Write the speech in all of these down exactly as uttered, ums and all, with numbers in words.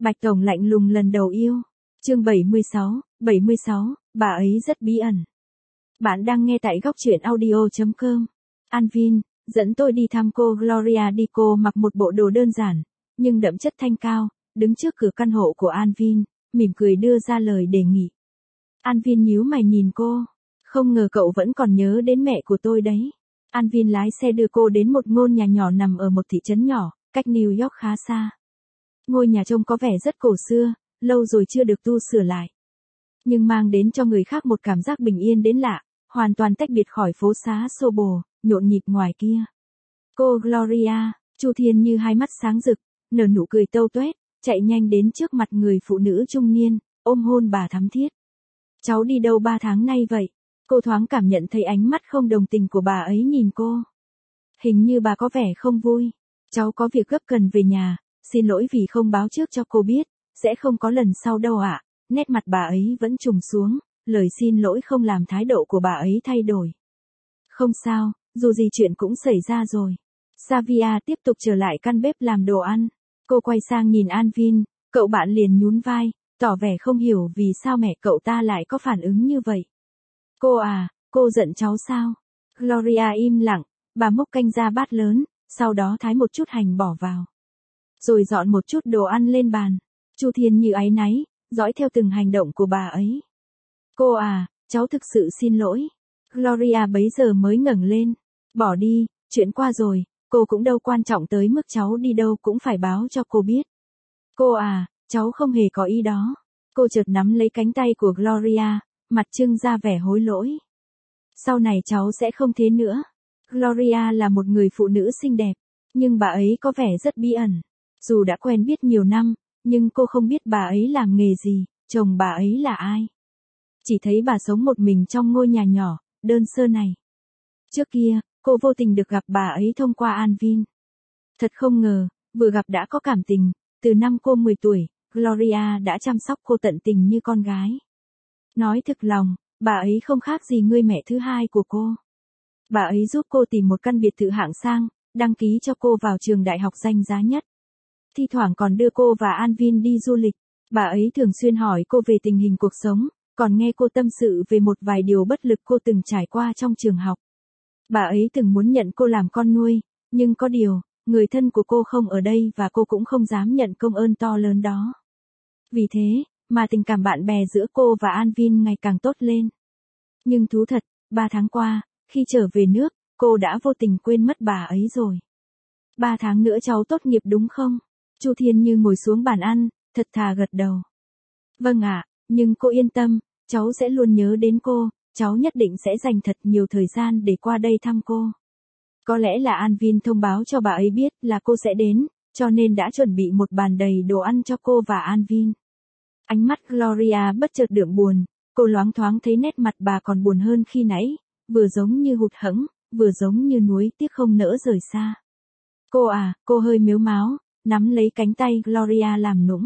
Bạch Tổng lạnh lùng lần đầu yêu. Chương bảy mươi sáu, bảy mươi sáu, bà ấy rất bí ẩn. Bạn đang nghe tại góc truyện audio chấm com. Anvin, dẫn tôi đi thăm cô Gloria đi. Cô mặc một bộ đồ đơn giản, nhưng đậm chất thanh cao, đứng trước cửa căn hộ của Anvin, mỉm cười đưa ra lời đề nghị. Anvin nhíu mày nhìn cô. Không ngờ cậu vẫn còn nhớ đến mẹ của tôi đấy. Anvin lái xe đưa cô đến một ngôi nhà nhỏ nằm ở một thị trấn nhỏ, cách New York khá xa. Ngôi nhà trông có vẻ rất cổ xưa, lâu rồi chưa được tu sửa lại. Nhưng mang đến cho người khác một cảm giác bình yên đến lạ, hoàn toàn tách biệt khỏi phố xá xô bồ, nhộn nhịp ngoài kia. Cô Gloria, Chu Thiên như hai mắt sáng rực, nở nụ cười tâu tuét, chạy nhanh đến trước mặt người phụ nữ trung niên, ôm hôn bà thắm thiết. Cháu đi đâu ba tháng nay vậy? Cô thoáng cảm nhận thấy ánh mắt không đồng tình của bà ấy nhìn cô. Hình như bà có vẻ không vui. Cháu có việc gấp cần về nhà, xin lỗi vì không báo trước cho cô biết, sẽ không có lần sau đâu ạ. À. Nét mặt bà ấy vẫn trùng xuống, lời xin lỗi không làm thái độ của bà ấy thay đổi. Không sao, dù gì chuyện cũng xảy ra rồi. Savia tiếp tục trở lại căn bếp làm đồ ăn. Cô quay sang nhìn Anvin, cậu bạn liền nhún vai, tỏ vẻ không hiểu vì sao mẹ cậu ta lại có phản ứng như vậy. Cô à, cô giận cháu sao? Gloria im lặng, bà múc canh ra bát lớn, sau đó thái một chút hành bỏ vào. Rồi dọn một chút đồ ăn lên bàn. Chu Thiên như áy náy, dõi theo từng hành động của bà ấy. Cô à, cháu thực sự xin lỗi. Gloria bấy giờ mới ngẩng lên. Bỏ đi, chuyện qua rồi, cô cũng đâu quan trọng tới mức cháu đi đâu cũng phải báo cho cô biết. Cô à, cháu không hề có ý đó. Cô chợt nắm lấy cánh tay của Gloria, mặt trưng ra vẻ hối lỗi. Sau này cháu sẽ không thế nữa. Gloria là một người phụ nữ xinh đẹp, nhưng bà ấy có vẻ rất bí ẩn. Dù đã quen biết nhiều năm, nhưng cô không biết bà ấy làm nghề gì, chồng bà ấy là ai. Chỉ thấy bà sống một mình trong ngôi nhà nhỏ, đơn sơ này. Trước kia, cô vô tình được gặp bà ấy thông qua Anvin. Thật không ngờ, vừa gặp đã có cảm tình, từ năm cô mười tuổi, Gloria đã chăm sóc cô tận tình như con gái. Nói thực lòng, bà ấy không khác gì người mẹ thứ hai của cô. Bà ấy giúp cô tìm một căn biệt thự hạng sang, đăng ký cho cô vào trường đại học danh giá nhất. Thi thoảng còn đưa cô và Anvin đi du lịch. Bà ấy thường xuyên hỏi cô về tình hình cuộc sống, còn nghe cô tâm sự về một vài điều bất lực cô từng trải qua trong trường học. Bà ấy từng muốn nhận cô làm con nuôi, nhưng có điều, người thân của cô không ở đây và cô cũng không dám nhận công ơn to lớn đó. Vì thế, mà tình cảm bạn bè giữa cô và Anvin ngày càng tốt lên. Nhưng thú thật, ba tháng qua, khi trở về nước, cô đã vô tình quên mất bà ấy rồi. Ba tháng nữa cháu tốt nghiệp đúng không? Chu Thiên Như ngồi xuống bàn ăn, thật thà gật đầu. Vâng ạ, nhưng cô yên tâm, cháu sẽ luôn nhớ đến cô, cháu nhất định sẽ dành thật nhiều thời gian để qua đây thăm cô. Có lẽ là Anvin thông báo cho bà ấy biết là cô sẽ đến, cho nên đã chuẩn bị một bàn đầy đồ ăn cho cô và Anvin. Ánh mắt Gloria bất chợt đượm buồn, cô loáng thoáng thấy nét mặt bà còn buồn hơn khi nãy, vừa giống như hụt hẫng, vừa giống như nuối tiếc không nỡ rời xa. Cô à, cô hơi mếu máo, nắm lấy cánh tay Gloria làm nũng.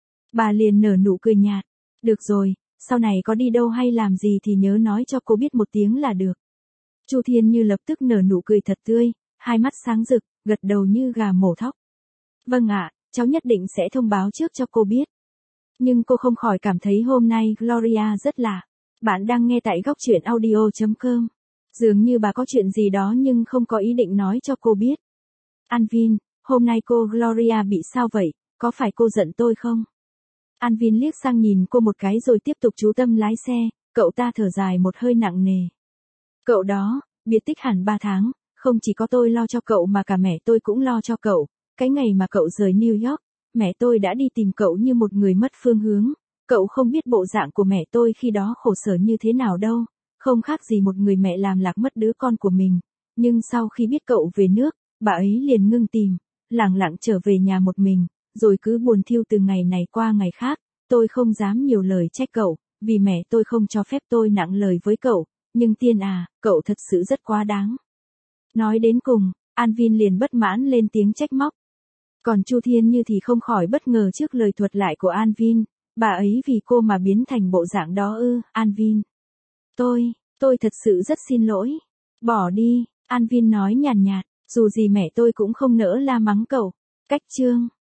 Bà liền nở nụ cười nhạt. Được rồi, sau này có đi đâu hay làm gì thì nhớ nói cho cô biết một tiếng là được. Chu Thiên Như lập tức nở nụ cười thật tươi, hai mắt sáng rực, gật đầu như gà mổ thóc. Vâng ạ, cháu nhất định sẽ thông báo trước cho cô biết. Nhưng cô không khỏi cảm thấy hôm nay Gloria rất lạ. Bạn đang nghe tại góc truyện audio chấm com. Dường như bà có chuyện gì đó nhưng không có ý định nói cho cô biết. Anvin, hôm nay cô Gloria bị sao vậy, có phải cô giận tôi không? Anvin liếc sang nhìn cô một cái rồi tiếp tục chú tâm lái xe, cậu ta thở dài một hơi nặng nề. Cậu đó, biệt tích hẳn ba tháng, không chỉ có tôi lo cho cậu mà cả mẹ tôi cũng lo cho cậu. Cái ngày mà cậu rời New York, mẹ tôi đã đi tìm cậu như một người mất phương hướng. Cậu không biết bộ dạng của mẹ tôi khi đó khổ sở như thế nào đâu, không khác gì một người mẹ làm lạc mất đứa con của mình. Nhưng sau khi biết cậu về nước, bà ấy liền ngưng tìm, lẳng lặng trở về nhà một mình, rồi cứ buồn thiu từ ngày này qua ngày khác. Tôi không dám nhiều lời trách cậu, vì mẹ tôi không cho phép tôi nặng lời với cậu, nhưng Tiên à, cậu thật sự rất quá đáng. Nói đến cùng, Anvin liền bất mãn lên tiếng trách móc. Còn Chu Thiên Như thì không khỏi bất ngờ trước lời thuật lại của Anvin, bà ấy vì cô mà biến thành bộ dạng đó ư, Anvin. Tôi, tôi thật sự rất xin lỗi. Bỏ đi, Anvin nói nhàn nhạt, dù gì mẹ tôi cũng không nỡ la mắng cậu. Cách chương.